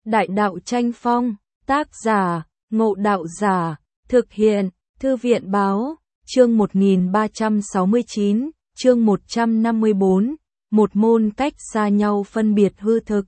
Đại đạo tranh phong, tác giả, Ngộ Đạo Giả, thực hiện, Thư viện báo, chương 1369, chương 154, một môn cách xa nhau phân biệt hư thực.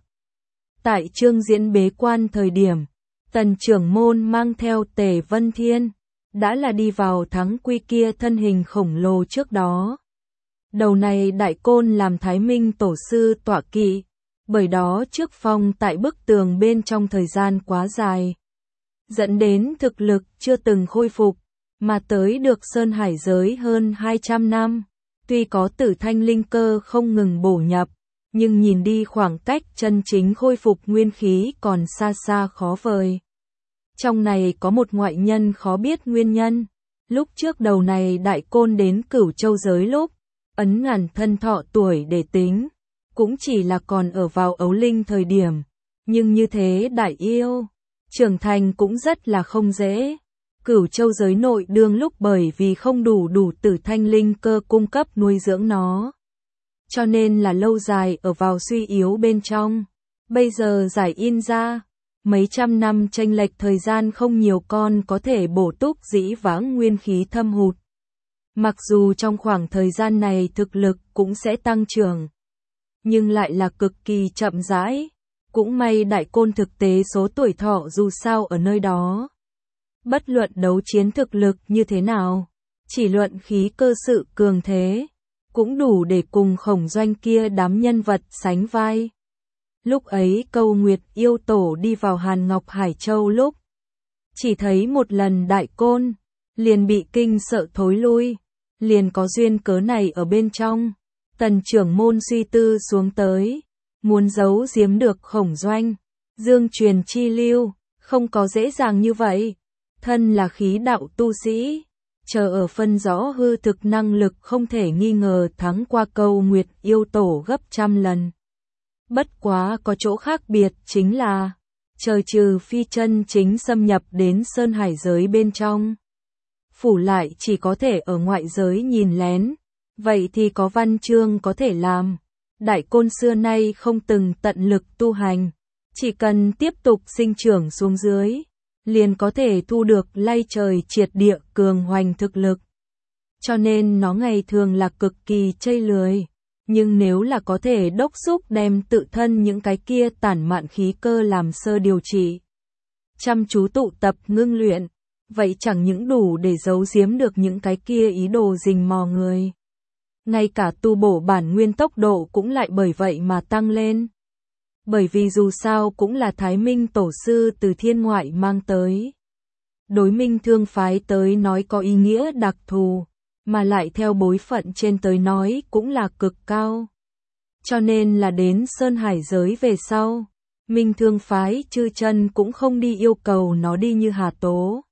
Tại chương diễn bế quan thời điểm, Tần trưởng môn mang theo Tề Vân Thiên, đã là đi vào thắng quy kia thân hình khổng lồ trước đó. Đầu này đại côn làm Thái Minh tổ sư tọa kỵ, bởi đó trước phong tại bức tường bên trong thời gian quá dài, dẫn đến thực lực chưa từng khôi phục, mà tới được Sơn Hải giới hơn 200 năm. Tuy có tử thanh linh cơ không ngừng bổ nhập, nhưng nhìn đi khoảng cách chân chính khôi phục nguyên khí còn xa xa khó vời. Trong này có một ngoại nhân khó biết nguyên nhân. Lúc trước đầu này đại côn đến Cửu Châu giới lúc, ấn ngàn thân thọ tuổi để tính, cũng chỉ là còn ở vào ấu linh thời điểm. Nhưng như thế đại yêu, trưởng thành cũng rất là không dễ. Cửu Châu giới nội đương lúc bởi vì không đủ tử thanh linh cơ cung cấp nuôi dưỡng nó, cho nên là lâu dài ở vào suy yếu bên trong. Bây giờ giải in ra, mấy trăm năm chênh lệch thời gian không nhiều con có thể bổ túc dĩ vãng nguyên khí thâm hụt. Mặc dù trong khoảng thời gian này thực lực cũng sẽ tăng trưởng, nhưng lại là cực kỳ chậm rãi. Cũng may đại côn thực tế số tuổi thọ dù sao ở nơi đó. Bất luận đấu chiến thực lực như thế nào, chỉ luận khí cơ sự cường thế, cũng đủ để cùng Khổng Doanh kia đám nhân vật sánh vai. Lúc ấy Câu Nguyệt yêu tổ đi vào Hàn Ngọc Hải Châu lúc, chỉ thấy một lần đại côn, liền bị kinh sợ thối lui, liền có duyên cớ này ở bên trong. Tần trưởng môn suy tư xuống tới, muốn giấu giếm được Khổng Doanh, dương truyền chi lưu, không có dễ dàng như vậy. Thân là khí đạo tu sĩ, chờ ở phân rõ hư thực năng lực không thể nghi ngờ thắng qua Câu Nguyệt yêu tổ gấp trăm lần. Bất quá có chỗ khác biệt chính là, trời trừ phi chân chính xâm nhập đến Sơn Hải giới bên trong, phủ lại chỉ có thể ở ngoại giới nhìn lén, vậy thì có văn chương có thể làm. Đại côn xưa nay không từng tận lực tu hành, chỉ cần tiếp tục sinh trưởng xuống dưới, liền có thể thu được lay trời triệt địa cường hoành thực lực. Cho nên nó ngày thường là cực kỳ chây lười, nhưng nếu là có thể đốc xúc đem tự thân những cái kia tản mạn khí cơ làm sơ điều trị, chăm chú tụ tập ngưng luyện, vậy chẳng những đủ để giấu giếm được những cái kia ý đồ rình mò người. Ngay cả tu bổ bản nguyên tốc độ cũng lại bởi vậy mà tăng lên. Bởi vì dù sao cũng là Thái Minh tổ sư từ thiên ngoại mang tới. Đối Minh Thương phái tới nói có ý nghĩa đặc thù, mà lại theo bối phận trên tới nói cũng là cực cao. Cho nên là đến Sơn Hải giới về sau, Minh Thương phái chư chân cũng không đi yêu cầu nó đi như Hà Tố,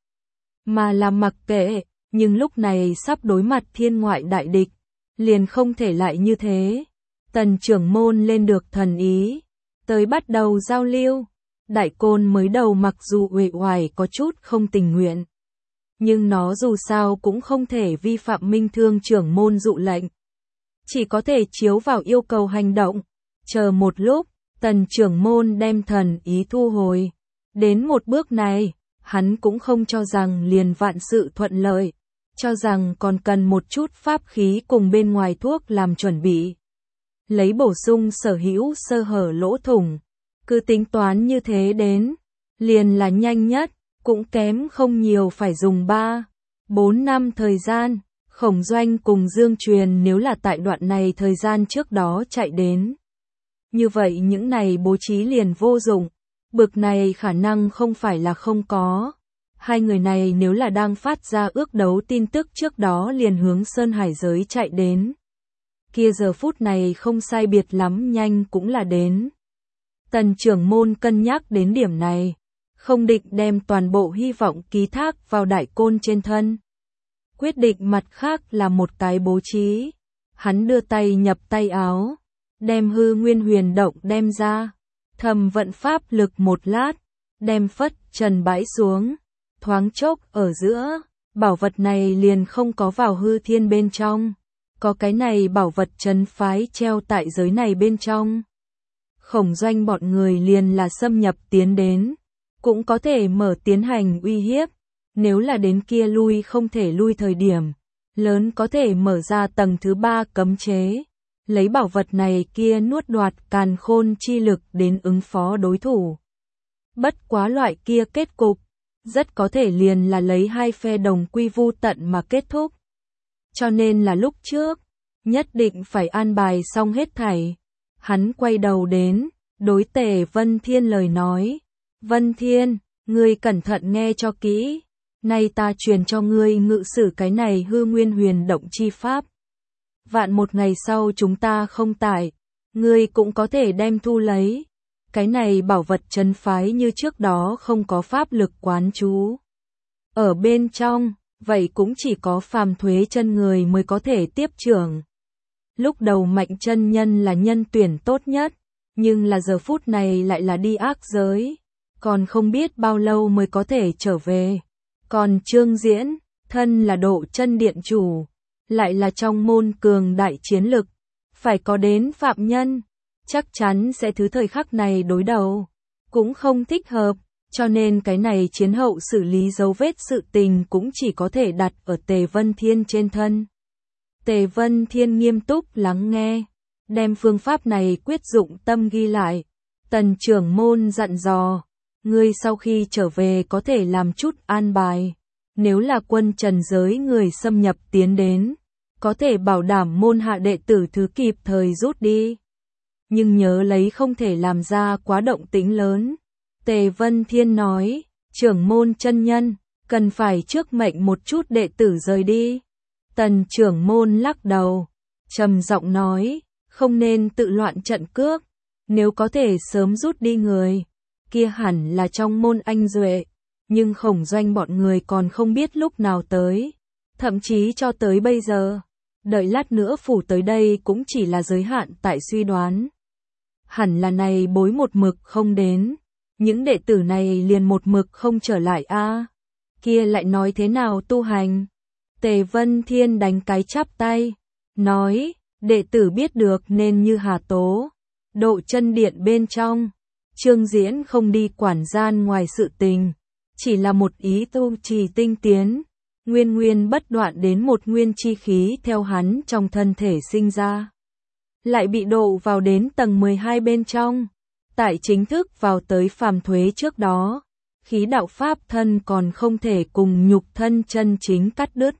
mà là mặc kệ, nhưng lúc này sắp đối mặt thiên ngoại đại địch, liền không thể lại như thế. Tần trưởng môn lên được thần ý, tới bắt đầu giao lưu. Đại côn mới đầu mặc dù uể oải có chút không tình nguyện, nhưng nó dù sao cũng không thể vi phạm Minh Thương trưởng môn dụ lệnh, chỉ có thể chiếu vào yêu cầu hành động. Chờ một lúc, Tần trưởng môn đem thần ý thu hồi. Đến một bước này, hắn cũng không cho rằng liền vạn sự thuận lợi, cho rằng còn cần một chút pháp khí cùng bên ngoài thuốc làm chuẩn bị, lấy bổ sung sở hữu sơ hở lỗ thủng. Cứ tính toán như thế đến, liền là nhanh nhất, cũng kém không nhiều phải dùng 3-4 năm thời gian. Khổng Doanh cùng Dương Truyền nếu là tại đoạn này thời gian trước đó chạy đến, như vậy những này bố trí liền vô dụng. Bực này khả năng không phải là không có. Hai người này nếu là đang phát ra ước đấu tin tức trước đó liền hướng Sơn Hải giới chạy đến, kia giờ phút này không sai biệt lắm nhanh cũng là đến. Tần trưởng môn cân nhắc đến điểm này, không định đem toàn bộ hy vọng ký thác vào đại côn trên thân. Quyết định mặt khác là một cái bố trí. Hắn đưa tay nhập tay áo, đem hư nguyên huyền động đem ra, thầm vận pháp lực một lát, đem phất trần bãi xuống, thoáng chốc ở giữa, bảo vật này liền không có vào hư thiên bên trong. Có cái này bảo vật trấn phái treo tại giới này bên trong. Khổng Doanh bọn người liền là xâm nhập tiến đến, cũng có thể mở tiến hành uy hiếp, nếu là đến kia lui không thể lui thời điểm, lớn có thể mở ra tầng thứ 3 cấm chế, lấy bảo vật này kia nuốt đoạt càn khôn chi lực đến ứng phó đối thủ. Bất quá loại kia kết cục, rất có thể liền là lấy hai phe đồng quy vu tận mà kết thúc. Cho nên là lúc trước, nhất định phải an bài xong hết thảy. Hắn quay đầu đến, đối Tề Vân Thiên lời nói. Vân Thiên, ngươi cẩn thận nghe cho kỹ. Nay ta truyền cho ngươi ngự sử cái này hư nguyên huyền động chi pháp. Vạn một ngày sau chúng ta không tại, ngươi cũng có thể đem thu lấy. Cái này bảo vật trấn phái như trước đó không có pháp lực quán chú. Ở bên trong, vậy cũng chỉ có phàm thuế chân người mới có thể tiếp trưởng. Lúc đầu Mạnh chân nhân là nhân tuyển tốt nhất, nhưng là giờ phút này lại là đi ác giới, còn không biết bao lâu mới có thể trở về. Còn Trương Diễn, thân là độ chân điện chủ, lại là trong môn cường đại chiến lực, phải có đến phạm nhân, chắc chắn sẽ thứ thời khắc này đối đầu, cũng không thích hợp, cho nên cái này chiến hậu xử lý dấu vết sự tình cũng chỉ có thể đặt ở Tề Vân Thiên trên thân. Tề Vân Thiên nghiêm túc lắng nghe, đem phương pháp này quyết dụng tâm ghi lại. Tần trưởng môn dặn dò, ngươi sau khi trở về có thể làm chút an bài, nếu là quân trần giới người xâm nhập tiến đến, có thể bảo đảm môn hạ đệ tử thứ kịp thời rút đi. Nhưng nhớ lấy không thể làm ra quá động tĩnh lớn. Tề Vân Thiên nói, trưởng môn chân nhân, cần phải trước mệnh một chút đệ tử rời đi. Tần trưởng môn lắc đầu, trầm giọng nói, không nên tự loạn trận cước, nếu có thể sớm rút đi người, kia hẳn là trong môn anh duệ, nhưng Khổng Doanh bọn người còn không biết lúc nào tới, thậm chí cho tới bây giờ, đợi lát nữa phủ tới đây cũng chỉ là giới hạn tại suy đoán. Hẳn là này bối một mực không đến, những đệ tử này liền một mực không trở lại a, kia lại nói thế nào tu hành? Tề Vân Thiên đánh cái chắp tay, nói, đệ tử biết được nên như Hà Tố, độ chân điện bên trong, Trương Diễn không đi quản gian ngoài sự tình, chỉ là một ý tu trì tinh tiến, nguyên bất đoạn đến một nguyên chi khí theo hắn trong thân thể sinh ra. Lại bị độ vào đến tầng 12 bên trong, tại chính thức vào tới phàm thuế trước đó, khí đạo pháp thân còn không thể cùng nhục thân chân chính cắt đứt.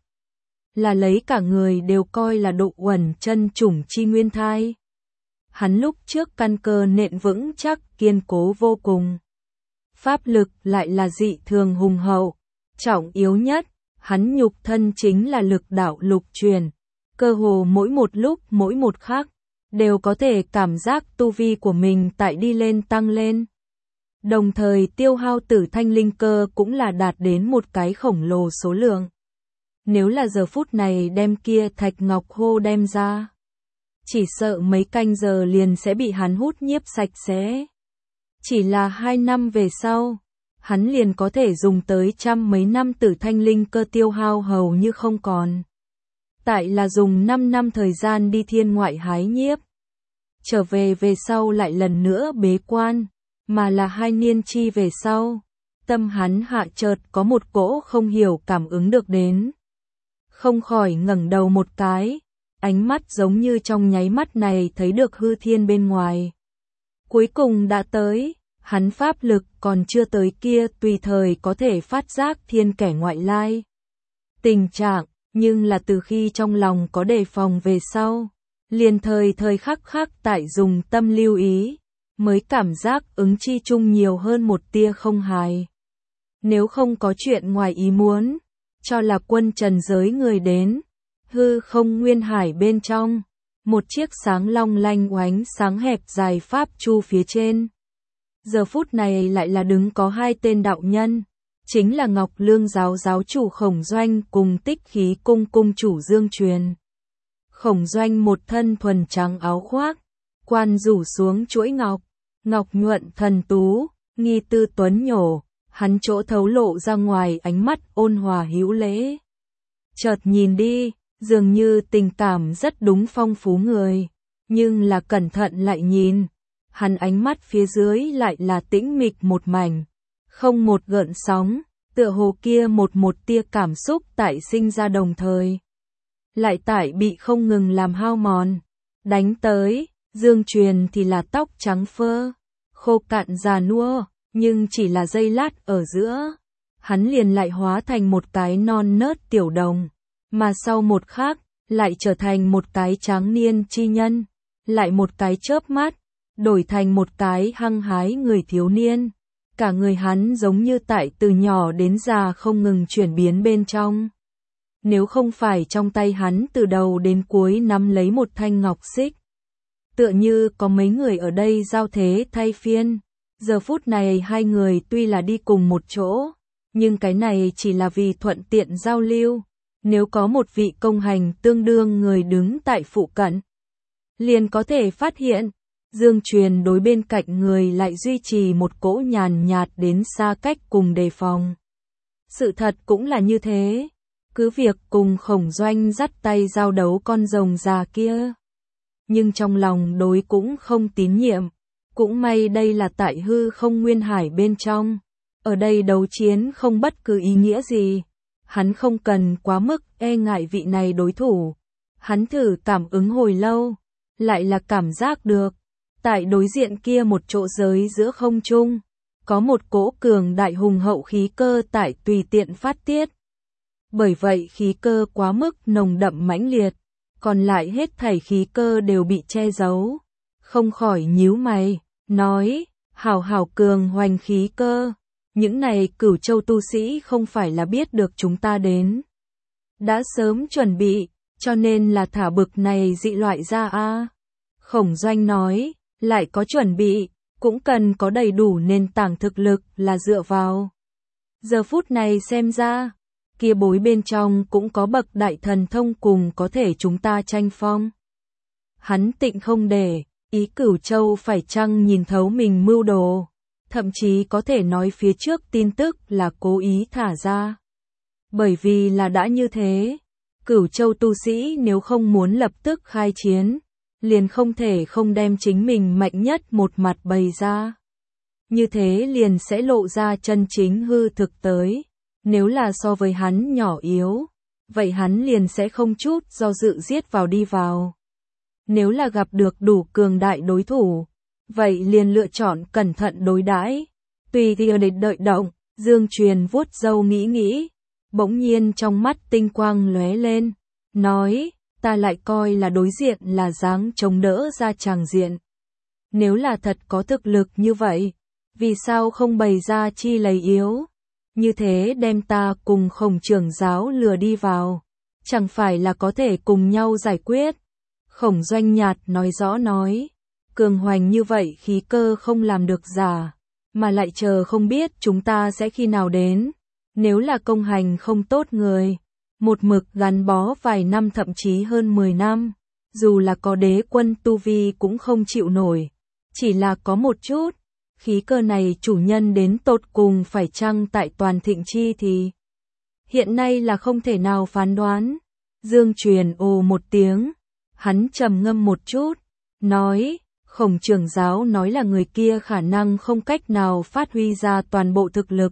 Là lấy cả người đều coi là độ uẩn chân chủng chi nguyên thai. Hắn lúc trước căn cơ nện vững chắc kiên cố vô cùng. Pháp lực lại là dị thường hùng hậu, trọng yếu nhất, hắn nhục thân chính là lực đạo lục truyền, cơ hồ mỗi một lúc mỗi một khắc, đều có thể cảm giác tu vi của mình tại đi lên tăng lên. Đồng thời tiêu hao tử thanh linh cơ cũng là đạt đến một cái khổng lồ số lượng. Nếu là giờ phút này đem kia thạch ngọc hô đem ra, chỉ sợ mấy canh giờ liền sẽ bị hắn hút nhiếp sạch sẽ. Chỉ là 2 năm về sau, hắn liền có thể dùng tới trăm mấy năm tử thanh linh cơ tiêu hao hầu như không còn. Tại là dùng 5 năm thời gian đi thiên ngoại hái nhiếp. Trở về sau lại lần nữa bế quan, mà là 2 niên chi về sau. Tâm hắn hạ chợt có một cỗ không hiểu cảm ứng được đến. Không khỏi ngẩng đầu một cái, ánh mắt giống như trong nháy mắt này thấy được hư thiên bên ngoài. Cuối cùng đã tới, hắn pháp lực còn chưa tới kia tùy thời có thể phát giác thiên kẻ ngoại lai. Tình trạng, nhưng là từ khi trong lòng có đề phòng về sau, liền thời khắc tại dùng tâm lưu ý, mới cảm giác ứng chi chung nhiều hơn một tia không hài. Nếu không có chuyện ngoài ý muốn, cho là quân trần giới người đến, hư không nguyên hải bên trong, một chiếc sáng long lanh oánh sáng hẹp dài pháp chu phía trên. Giờ phút này lại là đứng có 2 tên đạo nhân, chính là Ngọc Lương giáo giáo chủ Khổng Doanh cùng Tích Khí cung cung chủ Dương Truyền. Khổng Doanh một thân thuần trắng áo khoác, quan rủ xuống chuỗi ngọc, ngọc nhuận thần tú, nghi tư tuấn nhổ, hắn chỗ thấu lộ ra ngoài ánh mắt ôn hòa hữu lễ. Chợt nhìn đi, dường như tình cảm rất đúng phong phú người, nhưng là cẩn thận lại nhìn, hắn ánh mắt phía dưới lại là tĩnh mịch một mảnh, không một gợn sóng, tựa hồ kia một tia cảm xúc tại sinh ra đồng thời. Lại tại bị không ngừng làm hao mòn, đánh tới, Dương Truyền thì là tóc trắng phơ, khô cạn già nua, nhưng chỉ là giây lát ở giữa, hắn liền lại hóa thành một cái non nớt tiểu đồng, mà sau một khắc, lại trở thành một cái tráng niên chi nhân, lại một cái chớp mắt, đổi thành một cái hăng hái người thiếu niên. Cả người hắn giống như tại từ nhỏ đến già không ngừng chuyển biến bên trong. Nếu không phải trong tay hắn từ đầu đến cuối nắm lấy một thanh ngọc xích, tựa như có mấy người ở đây giao thế thay phiên. Giờ phút này hai người tuy là đi cùng một chỗ, nhưng cái này chỉ là vì thuận tiện giao lưu. Nếu có một vị công hành tương đương người đứng tại phụ cận, liền có thể phát hiện, Dương Truyền đối bên cạnh người lại duy trì một cỗ nhàn nhạt đến xa cách cùng đề phòng. Sự thật cũng là như thế, cứ việc cùng Khổng Doanh dắt tay giao đấu con rồng già kia, nhưng trong lòng đối cũng không tín nhiệm. Cũng may đây là tại hư không nguyên hải bên trong, ở đây đấu chiến không bất cứ ý nghĩa gì. Hắn không cần quá mức e ngại vị này đối thủ. Hắn thử cảm ứng hồi lâu, lại là cảm giác được, tại đối diện kia một chỗ giới giữa không trung, có một cỗ cường đại hùng hậu khí cơ tại tùy tiện phát tiết. Bởi vậy khí cơ quá mức nồng đậm mãnh liệt, còn lại hết thảy khí cơ đều bị che giấu. Không khỏi nhíu mày, nói, hảo cường hoành khí cơ. Những này Cửu Châu tu sĩ không phải là biết được chúng ta đến. Đã sớm chuẩn bị, cho nên là thả bực này dị loại ra a. Khổng Doanh nói, lại có chuẩn bị, cũng cần có đầy đủ nền tảng thực lực là dựa vào. Giờ phút này xem ra, kia bối bên trong cũng có bậc đại thần thông cùng có thể chúng ta tranh phong. Hắn tịnh không để ý Cửu Châu phải chăng nhìn thấu mình mưu đồ. Thậm chí có thể nói phía trước tin tức là cố ý thả ra. Bởi vì là đã như thế, Cửu Châu tu sĩ nếu không muốn lập tức khai chiến, liền không thể không đem chính mình mạnh nhất một mặt bày ra. Như thế liền sẽ lộ ra chân chính hư thực tới. Nếu là so với hắn nhỏ yếu, vậy hắn liền sẽ không chút do dự giết vào đi vào. Nếu là gặp được đủ cường đại đối thủ, vậy liền lựa chọn cẩn thận đối đãi. Tùy theo để đợi động, Dương Truyền vuốt râu nghĩ, bỗng nhiên trong mắt tinh quang lóe lên, nói, ta lại coi là đối diện là dáng chống đỡ ra tràng diện. Nếu là thật có thực lực như vậy, vì sao không bày ra chi lấy yếu? Như thế đem ta cùng Khổng trưởng giáo lừa đi vào, chẳng phải là có thể cùng nhau giải quyết? Khổng Doanh nhạt nói rõ nói, cường hoành như vậy khí cơ không làm được giả, mà lại chờ không biết chúng ta sẽ khi nào đến. Nếu là công hành không tốt người, một mực gắn bó vài năm thậm chí hơn 10 năm, dù là có đế quân tu vi cũng không chịu nổi. Chỉ là có một chút, khí cơ này chủ nhân đến tột cùng phải chăng tại toàn thịnh chi thì hiện nay là không thể nào phán đoán. Dương Truyền ồ một tiếng, hắn trầm ngâm một chút, nói, Khổng trưởng giáo nói là người kia khả năng không cách nào phát huy ra toàn bộ thực lực.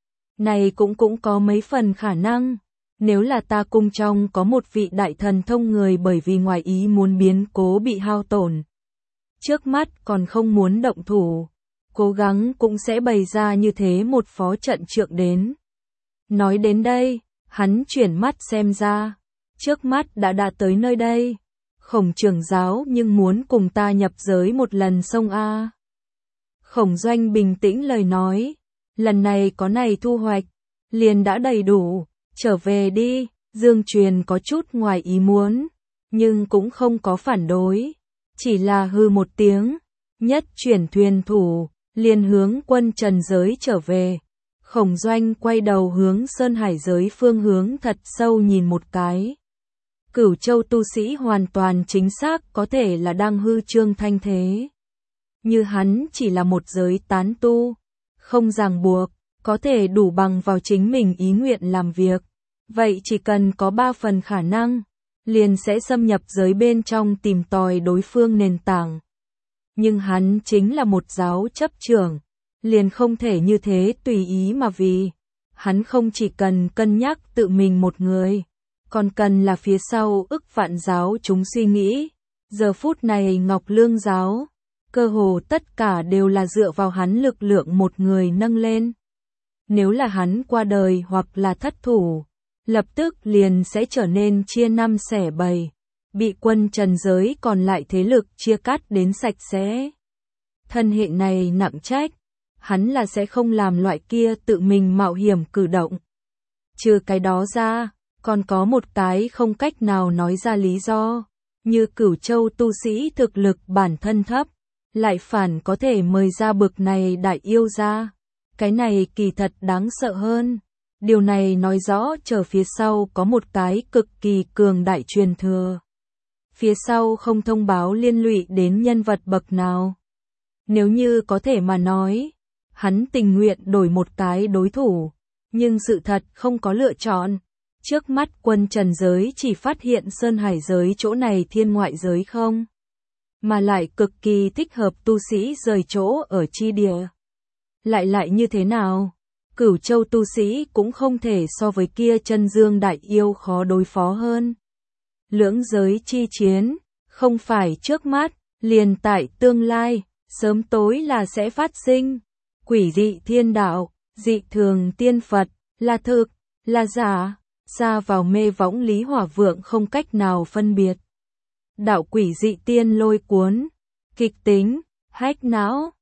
Này cũng có mấy phần khả năng, nếu là ta cung trong có một vị đại thần thông người bởi vì ngoài ý muốn biến cố bị hao tổn. Trước mắt còn không muốn động thủ, cố gắng cũng sẽ bày ra như thế một phó trận trượng đến. Nói đến đây, hắn chuyển mắt xem ra, trước mắt đã tới nơi đây. Khổng trưởng giáo nhưng muốn cùng ta nhập giới một lần xông a. Khổng Doanh bình tĩnh lời nói, lần này có này thu hoạch, liền đã đầy đủ, trở về đi. Dương Truyền có chút ngoài ý muốn, nhưng cũng không có phản đối, chỉ là hư một tiếng, nhất chuyển thuyền thủ, liền hướng quân trần giới trở về. Khổng Doanh quay đầu hướng Sơn Hải giới phương hướng thật sâu nhìn một cái. Cửu Châu tu sĩ hoàn toàn chính xác có thể là đang hư trương thanh thế. Như hắn chỉ là một giới tán tu, không ràng buộc, có thể đủ bằng vào chính mình ý nguyện làm việc. Vậy chỉ cần có 3 phần khả năng, liền sẽ xâm nhập giới bên trong tìm tòi đối phương nền tảng. Nhưng hắn chính là một giáo chấp trưởng, liền không thể như thế tùy ý mà vì. Hắn không chỉ cần cân nhắc tự mình một người, còn cần là phía sau ức vạn giáo chúng suy nghĩ. Giờ phút này Ngọc Lương giáo, cơ hồ tất cả đều là dựa vào hắn lực lượng một người nâng lên. Nếu là hắn qua đời hoặc là thất thủ, lập tức liền sẽ trở nên chia năm xẻ bảy, bị quân trần giới còn lại thế lực chia cắt đến sạch sẽ. Thân hệ này nặng trách, hắn là sẽ không làm loại kia tự mình mạo hiểm cử động. Trừ cái đó ra, còn có một cái không cách nào nói ra lý do, như Cửu Châu tu sĩ thực lực bản thân thấp, lại phản có thể mời ra bực này đại yêu ra. Cái này kỳ thật đáng sợ hơn. Điều này nói rõ chờ phía sau có một cái cực kỳ cường đại truyền thừa. Phía sau không thông báo liên lụy đến nhân vật bậc nào. Nếu như có thể mà nói, hắn tình nguyện đổi một cái đối thủ, nhưng sự thật không có lựa chọn. Trước mắt quân trần giới chỉ phát hiện Sơn Hải giới chỗ này thiên ngoại giới không, mà lại cực kỳ thích hợp tu sĩ rời chỗ ở chi địa. Lại như thế nào? Cửu Châu tu sĩ cũng không thể so với kia chân dương đại yêu khó đối phó hơn. Lưỡng giới chi chiến, không phải trước mắt, liền tại tương lai, sớm tối là sẽ phát sinh. Quỷ dị thiên đạo, dị thường tiên Phật, là thực, là giả, xa vào mê võng Lý Hỏa Vượng không cách nào phân biệt. Đạo quỷ dị tiên lôi cuốn, kịch tính, hách não,